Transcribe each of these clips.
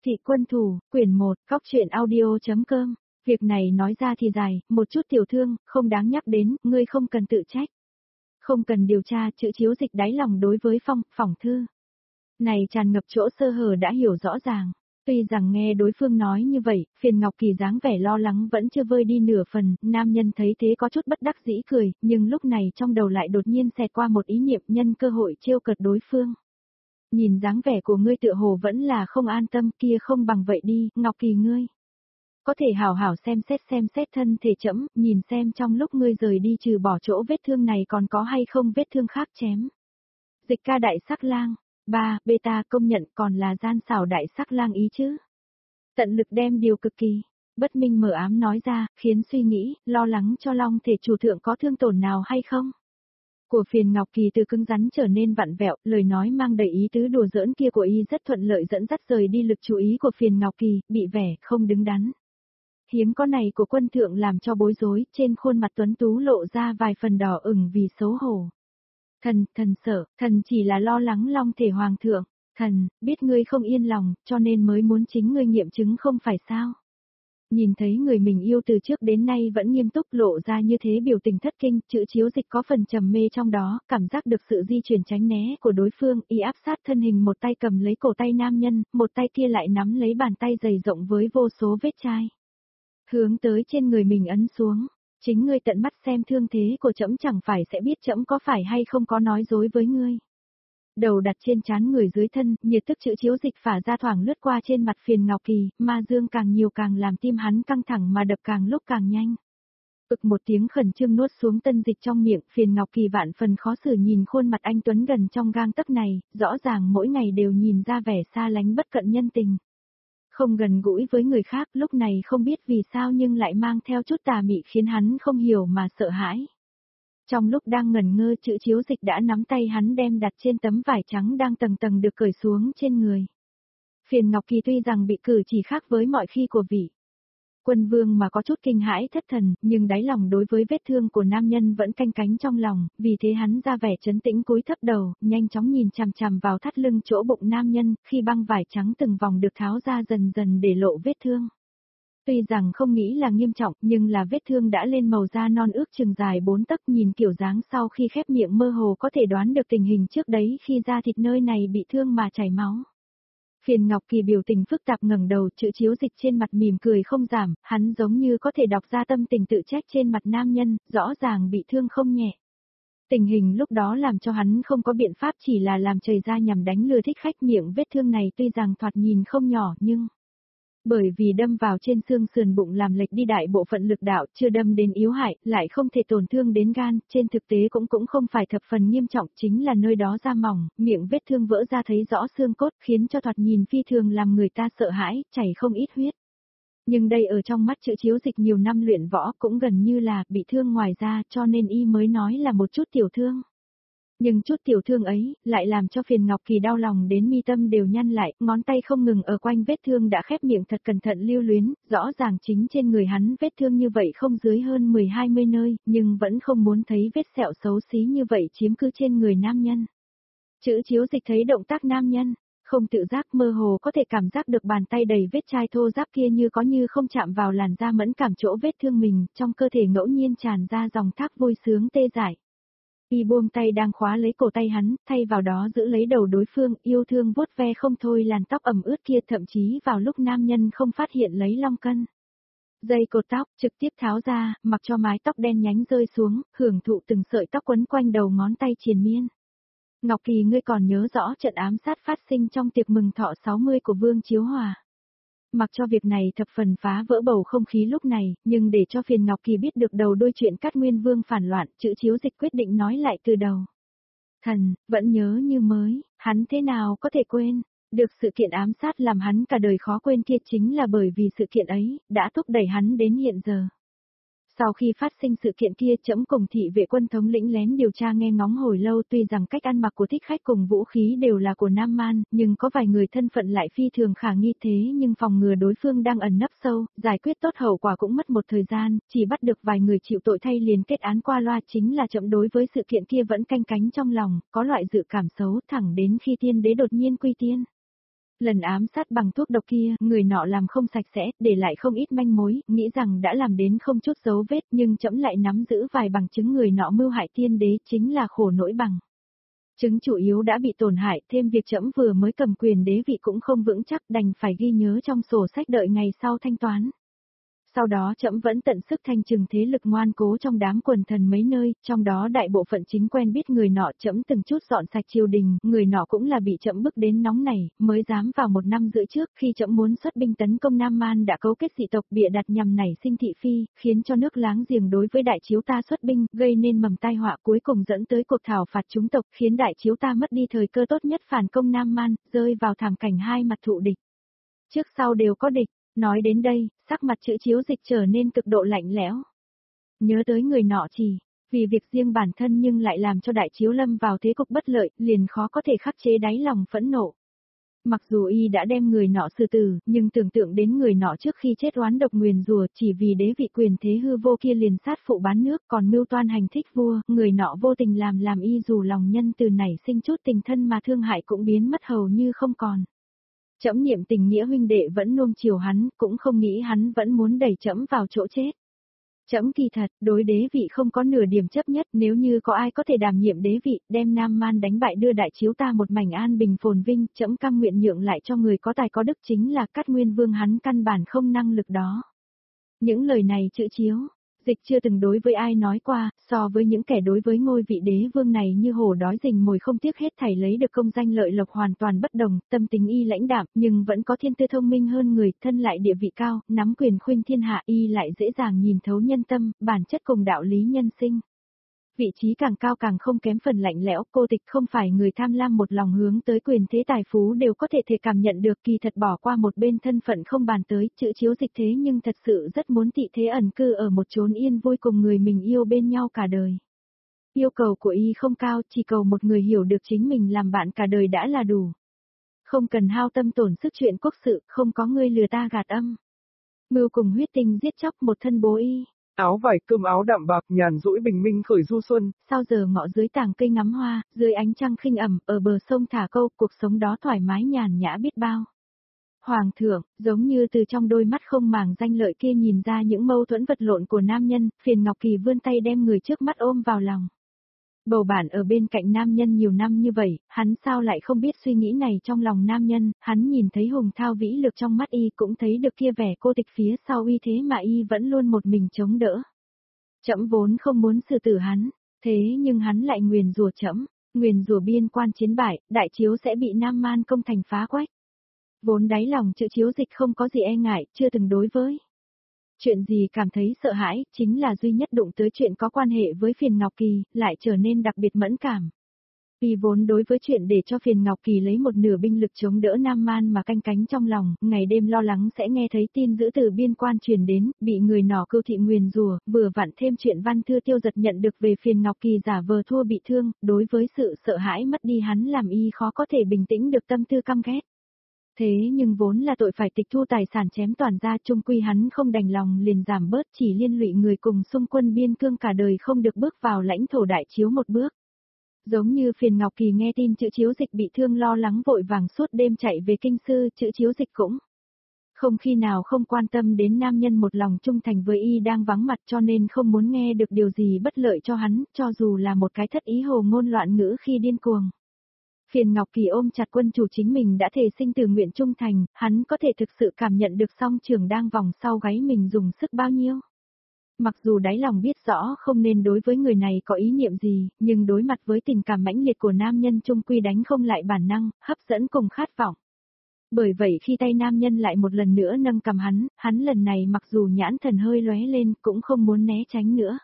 Thị quân thủ, quyển 1, góc truyện audio.com. Việc này nói ra thì dài, một chút tiểu thương, không đáng nhắc đến, ngươi không cần tự trách. Không cần điều tra, chữ Chiếu Dịch đáy lòng đối với phỏng thư này tràn ngập chỗ sơ hở đã hiểu rõ ràng. Tuy rằng nghe đối phương nói như vậy, Phiền Ngọc Kỳ dáng vẻ lo lắng vẫn chưa vơi đi nửa phần, nam nhân thấy thế có chút bất đắc dĩ cười, nhưng lúc này trong đầu lại đột nhiên xẹt qua một ý niệm nhân cơ hội trêu cợt đối phương. Nhìn dáng vẻ của ngươi tựa hồ vẫn là không an tâm, kia không bằng vậy đi, Ngọc Kỳ ngươi. Có thể hảo hảo xem xét thân thể trẫm, nhìn xem trong lúc ngươi rời đi trừ bỏ chỗ vết thương này còn có hay không vết thương khác chém. Dịch ca đại sắc lang, beta công nhận còn là gian xảo đại sắc lang ý chứ. Tận lực đem điều cực kỳ bất minh mờ ám nói ra, khiến suy nghĩ, lo lắng cho long thể chủ thượng có thương tổn nào hay không. Của Phiền Ngọc Kỳ từ cứng rắn trở nên vặn vẹo, lời nói mang đầy ý tứ đùa giỡn kia của y rất thuận lợi dẫn dắt rời đi lực chú ý của Phiền Ngọc Kỳ, bị vẻ không đứng đắn. Hiếm có này của quân thượng làm cho bối rối, trên khuôn mặt tuấn tú lộ ra vài phần đỏ ửng vì xấu hổ. Thần sợ, thần chỉ là lo lắng long thể hoàng thượng, thần, biết ngươi không yên lòng, cho nên mới muốn chính ngươi nghiệm chứng không phải sao. Nhìn thấy người mình yêu từ trước đến nay vẫn nghiêm túc lộ ra như thế biểu tình thất kinh, chữ Chiếu Dịch có phần trầm mê trong đó, cảm giác được sự di chuyển tránh né của đối phương, y áp sát thân hình một tay cầm lấy cổ tay nam nhân, một tay kia lại nắm lấy bàn tay dày rộng với vô số vết chai. Hướng tới trên người mình ấn xuống, chính ngươi tận mắt xem thương thế của trẫm chẳng phải sẽ biết trẫm có phải hay không có nói dối với ngươi. Đầu đặt trên trán người dưới thân, nhiệt tức chữ Chiếu Dịch phả ra thoảng lướt qua trên mặt Phiền Ngọc Kỳ, ma dương càng nhiều càng làm tim hắn căng thẳng mà đập càng lúc càng nhanh. Ực một tiếng khẩn trương nuốt xuống tân dịch trong miệng, Phiền Ngọc Kỳ vạn phần khó xử nhìn khuôn mặt anh tuấn gần trong gang tấc này, rõ ràng mỗi ngày đều nhìn ra vẻ xa lánh bất cận nhân tình. Không gần gũi với người khác, lúc này không biết vì sao nhưng lại mang theo chút tà mị khiến hắn không hiểu mà sợ hãi. Trong lúc đang ngẩn ngơ chữ Chiếu Dịch đã nắm tay hắn đem đặt trên tấm vải trắng đang tầng tầng được cởi xuống trên người. Phiền Ngọc Kỳ tuy rằng bị cử chỉ khác với mọi khi của vị quân vương mà có chút kinh hãi thất thần, nhưng đáy lòng đối với vết thương của nam nhân vẫn canh cánh trong lòng, vì thế hắn ra vẻ trấn tĩnh cúi thấp đầu, nhanh chóng nhìn chằm chằm vào thắt lưng chỗ bụng nam nhân, khi băng vải trắng từng vòng được tháo ra dần dần để lộ vết thương. Tuy rằng không nghĩ là nghiêm trọng, nhưng là vết thương đã lên màu da non ước chừng dài 4 tấc, nhìn kiểu dáng sau khi khép miệng mơ hồ có thể đoán được tình hình trước đấy khi da thịt nơi này bị thương mà chảy máu. Phiền Ngọc Kỳ biểu tình phức tạp ngẩng đầu, chữ Chiếu Dịch trên mặt mỉm cười không giảm, hắn giống như có thể đọc ra tâm tình tự trách trên mặt nam nhân, rõ ràng bị thương không nhẹ. Tình hình lúc đó làm cho hắn không có biện pháp, chỉ là làm chảy ra nhằm đánh lừa thích khách. Miệng vết thương này tuy rằng thoạt nhìn không nhỏ nhưng bởi vì đâm vào trên xương sườn bụng làm lệch đi đại bộ phận lực đạo, chưa đâm đến yếu hại, lại không thể tổn thương đến gan, trên thực tế cũng không phải thập phần nghiêm trọng, chính là nơi đó da mỏng, miệng vết thương vỡ ra thấy rõ xương cốt, khiến cho thoạt nhìn phi thường làm người ta sợ hãi, chảy không ít huyết. Nhưng đây ở trong mắt chữ Chiếu Dịch nhiều năm luyện võ cũng gần như là bị thương ngoài da, cho nên y mới nói là một chút tiểu thương. Nhưng chút tiểu thương ấy, lại làm cho Phiền Ngọc Kỳ đau lòng đến mi tâm đều nhăn lại, ngón tay không ngừng ở quanh vết thương đã khép miệng thật cẩn thận lưu luyến, rõ ràng chính trên người hắn vết thương như vậy không dưới hơn 10-20 nơi, nhưng vẫn không muốn thấy vết sẹo xấu xí như vậy chiếm cứ trên người nam nhân. Chữ Chiếu Dịch thấy động tác nam nhân, không tự giác mơ hồ có thể cảm giác được bàn tay đầy vết chai thô ráp kia như có như không chạm vào làn da mẫn cảm chỗ vết thương mình, trong cơ thể ngẫu nhiên tràn ra dòng thác vui sướng tê dại. Y buông tay đang khóa lấy cổ tay hắn, thay vào đó giữ lấy đầu đối phương, yêu thương vuốt ve không thôi làn tóc ẩm ướt kia, thậm chí vào lúc nam nhân không phát hiện lấy long cân. Dây cột tóc trực tiếp tháo ra, mặc cho mái tóc đen nhánh rơi xuống, hưởng thụ từng sợi tóc quấn quanh đầu ngón tay triền miên. Ngọc Kỳ, ngươi còn nhớ rõ trận ám sát phát sinh trong tiệc mừng thọ 60 của Vương Chiếu Hòa. Mặc cho việc này thập phần phá vỡ bầu không khí lúc này, nhưng để cho Phiền Ngọc Kỳ biết được đầu đuôi chuyện Cát Nguyên Vương phản loạn, chữ Chiếu Dịch quyết định nói lại từ đầu. Thần, vẫn nhớ như mới, hắn thế nào có thể quên, được sự kiện ám sát làm hắn cả đời khó quên kia chính là bởi vì sự kiện ấy, đã thúc đẩy hắn đến hiện giờ. Sau khi phát sinh sự kiện kia trẫm cùng thị vệ quân thống lĩnh lén điều tra nghe ngóng hồi lâu, tuy rằng cách ăn mặc của thích khách cùng vũ khí đều là của Nam Man, nhưng có vài người thân phận lại phi thường khả nghi thế nhưng phòng ngừa đối phương đang ẩn nấp sâu, giải quyết tốt hậu quả cũng mất một thời gian, chỉ bắt được vài người chịu tội thay liền kết án qua loa, chính là trẫm đối với sự kiện kia vẫn canh cánh trong lòng, có loại dự cảm xấu thẳng đến khi tiên đế đột nhiên quy tiên. Lần ám sát bằng thuốc độc kia, người nọ làm không sạch sẽ, để lại không ít manh mối, nghĩ rằng đã làm đến không chút dấu vết nhưng trẫm lại nắm giữ vài bằng chứng người nọ mưu hại tiên đế chính là khổ nỗi bằng. Chứng chủ yếu đã bị tổn hại, thêm việc trẫm vừa mới cầm quyền đế vị cũng không vững chắc đành phải ghi nhớ trong sổ sách đợi ngày sau thanh toán. Sau đó trẫm vẫn tận sức thanh trừng thế lực ngoan cố trong đám quần thần mấy nơi, trong đó đại bộ phận chính quen biết người nọ trẫm từng chút dọn sạch triều đình, người nọ cũng là bị trẫm bức đến nóng này, mới dám vào 1 năm rưỡi trước khi trẫm muốn xuất binh tấn công Nam Man đã cấu kết dị tộc bịa đặt nhằm nảy sinh thị phi, khiến cho nước láng giềng đối với đại chiếu ta xuất binh, gây nên mầm tai họa cuối cùng dẫn tới cuộc thảo phạt chúng tộc, khiến đại chiếu ta mất đi thời cơ tốt nhất phản công Nam Man, rơi vào thảm cảnh hai mặt thụ địch. Trước sau đều có địch. Nói đến đây, sắc mặt chữ Chiếu Dịch trở nên cực độ lạnh lẽo. Nhớ tới người nọ chỉ, vì việc riêng bản thân nhưng lại làm cho đại chiếu lâm vào thế cục bất lợi, liền khó có thể khắc chế đáy lòng phẫn nộ. Mặc dù y đã đem người nọ xử tử, nhưng tưởng tượng đến người nọ trước khi chết oán độc nguyền rủa chỉ vì đế vị quyền thế hư vô kia liền sát phụ bán nước còn mưu toan hành thích vua, người nọ vô tình làm y dù lòng nhân từ nảy sinh chút tình thân mà thương hại cũng biến mất hầu như không còn. Trẫm niệm tình nghĩa huynh đệ vẫn nuông chiều hắn, cũng không nghĩ hắn vẫn muốn đẩy trẫm vào chỗ chết. Trẫm kỳ thật, đối đế vị không có nửa điểm chấp nhất, nếu như có ai có thể đảm nhiệm đế vị, đem Nam Man đánh bại đưa đại chiếu ta một mảnh an bình phồn vinh, trẫm cam nguyện nhượng lại cho người có tài có đức chính là Cát Nguyên Vương hắn căn bản không năng lực đó. Những lời này chữ Chiếu Dịch chưa từng đối với ai nói qua, so với những kẻ đối với ngôi vị đế vương này như hổ đói rình mồi không tiếc hết thảy lấy được công danh lợi lộc hoàn toàn bất đồng, tâm tính y lãnh đạm, nhưng vẫn có thiên tư thông minh hơn người, thân lại địa vị cao, nắm quyền khuynh thiên hạ y lại dễ dàng nhìn thấu nhân tâm, bản chất cùng đạo lý nhân sinh. Vị trí càng cao càng không kém phần lạnh lẽo, cô tịch không phải người tham lam một lòng hướng tới quyền thế tài phú đều có thể cảm nhận được, kỳ thật bỏ qua một bên thân phận không bàn tới, chữ Chiếu Dịch thế nhưng thật sự rất muốn tị thế ẩn cư ở một chốn yên vui cùng người mình yêu bên nhau cả đời. Yêu cầu của y không cao, chỉ cầu một người hiểu được chính mình làm bạn cả đời đã là đủ. Không cần hao tâm tổn sức chuyện quốc sự, không có người lừa ta gạt âm. Mưu cùng huyết tinh giết chóc một thân bố y. Áo vải cơm áo đạm bạc nhàn rỗi bình minh khởi du xuân. Sau giờ ngọ dưới tàng cây ngắm hoa, dưới ánh trăng khinh ẩm, ở bờ sông thả câu, cuộc sống đó thoải mái nhàn nhã biết bao. Hoàng thượng, giống như từ trong đôi mắt không màng danh lợi kia nhìn ra những mâu thuẫn vật lộn của nam nhân, Phiền Ngọc Kỳ vươn tay đem người trước mắt ôm vào lòng. Bầu bạn ở bên cạnh nam nhân nhiều năm như vậy, hắn sao lại không biết suy nghĩ này trong lòng nam nhân, hắn nhìn thấy hùng thao vĩ lực trong mắt y cũng thấy được kia vẻ cô tịch phía sau y thế mà y vẫn luôn một mình chống đỡ. Trẫm vốn không muốn xử tử hắn, thế nhưng hắn lại nguyền rủa trẫm, nguyền rủa biên quan chiến bại, đại chiếu sẽ bị Nam Man công thành phá quách. Vốn đáy lòng chữ Chiếu Dịch không có gì e ngại, chưa từng đối với chuyện gì cảm thấy sợ hãi, chính là duy nhất đụng tới chuyện có quan hệ với Phiền Ngọc Kỳ, lại trở nên đặc biệt mẫn cảm. Vì vốn đối với chuyện để cho Phiền Ngọc Kỳ lấy một nửa binh lực chống đỡ Nam Man mà canh cánh trong lòng, ngày đêm lo lắng sẽ nghe thấy tin dữ từ biên quan truyền đến, bị người nọ cưu thị nguyền rủa, vừa vặn thêm chuyện Văn Thư Tiêu Giật nhận được về Phiền Ngọc Kỳ giả vờ thua bị thương, đối với sự sợ hãi mất đi hắn làm y khó có thể bình tĩnh được tâm tư căm ghét. Thế nhưng vốn là tội phải tịch thu tài sản chém toàn ra, chung quy hắn không đành lòng liền giảm bớt, chỉ liên lụy người cùng xung quân biên cương cả đời không được bước vào lãnh thổ đại chiếu một bước. Giống như Phiền Ngọc Kỳ nghe tin chữ Chiếu Dịch bị thương lo lắng vội vàng suốt đêm chạy về kinh sư, chữ Chiếu Dịch cũng không khi nào không quan tâm đến nam nhân một lòng trung thành với y đang vắng mặt, cho nên không muốn nghe được điều gì bất lợi cho hắn, cho dù là một cái thất ý hồ ngôn loạn ngữ khi điên cuồng. Phiền Ngọc Kỳ ôm chặt quân chủ chính mình đã thề sinh tử nguyện trung thành, hắn có thể thực sự cảm nhận được song trường đang vòng sau gáy mình dùng sức bao nhiêu. Mặc dù đáy lòng biết rõ không nên đối với người này có ý niệm gì, nhưng đối mặt với tình cảm mãnh liệt của nam nhân chung quy đánh không lại bản năng, hấp dẫn cùng khát vọng. Bởi vậy khi tay nam nhân lại một lần nữa nâng cầm hắn lần này mặc dù nhãn thần hơi lóe lên cũng không muốn né tránh nữa.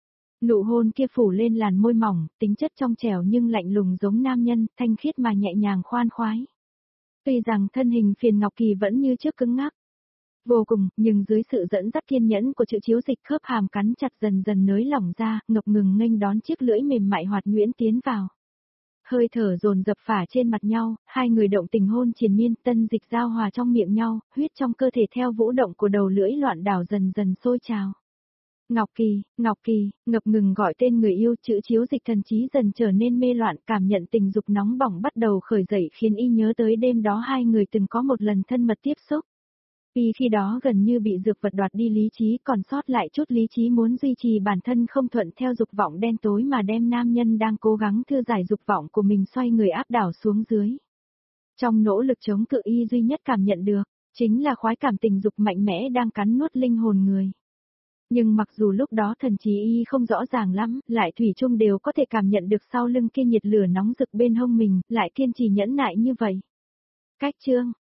Nụ hôn kia phủ lên làn môi mỏng, tính chất trong trẻo nhưng lạnh lùng giống nam nhân, thanh khiết mà nhẹ nhàng khoan khoái. Tuy rằng thân hình Phiền Ngọc Kỳ vẫn như trước cứng ngắc vô cùng, nhưng dưới sự dẫn dắt kiên nhẫn của chữ Chiếu Dịch khớp hàm cắn chặt dần dần nới lỏng ra, ngập ngừng nghênh đón chiếc lưỡi mềm mại hoạt nhuyễn tiến vào. Hơi thở dồn dập phả trên mặt nhau, hai người động tình hôn triền miên, tân dịch giao hòa trong miệng nhau, huyết trong cơ thể theo vũ động của đầu lưỡi loạn đảo dần dần sôi trào. Ngọc Kỳ, ngập ngừng gọi tên người yêu, chữ chiếu dịch thần trí dần trở nên mê loạn, cảm nhận tình dục nóng bỏng bắt đầu khởi dậy khiến y nhớ tới đêm đó hai người từng có một lần thân mật tiếp xúc. Y khi đó gần như bị dược vật đoạt đi lý trí, còn sót lại chút lý trí muốn duy trì bản thân không thuận theo dục vọng đen tối mà đem nam nhân đang cố gắng thư giải dục vọng của mình xoay người áp đảo xuống dưới. Trong nỗ lực chống cự y duy nhất cảm nhận được, chính là khoái cảm tình dục mạnh mẽ đang cắn nuốt linh hồn người. Nhưng mặc dù lúc đó thần trí y không rõ ràng lắm, lại thủy chung đều có thể cảm nhận được sau lưng kia nhiệt lửa nóng rực bên hông mình, lại kiên trì nhẫn nại như vậy. Cách chương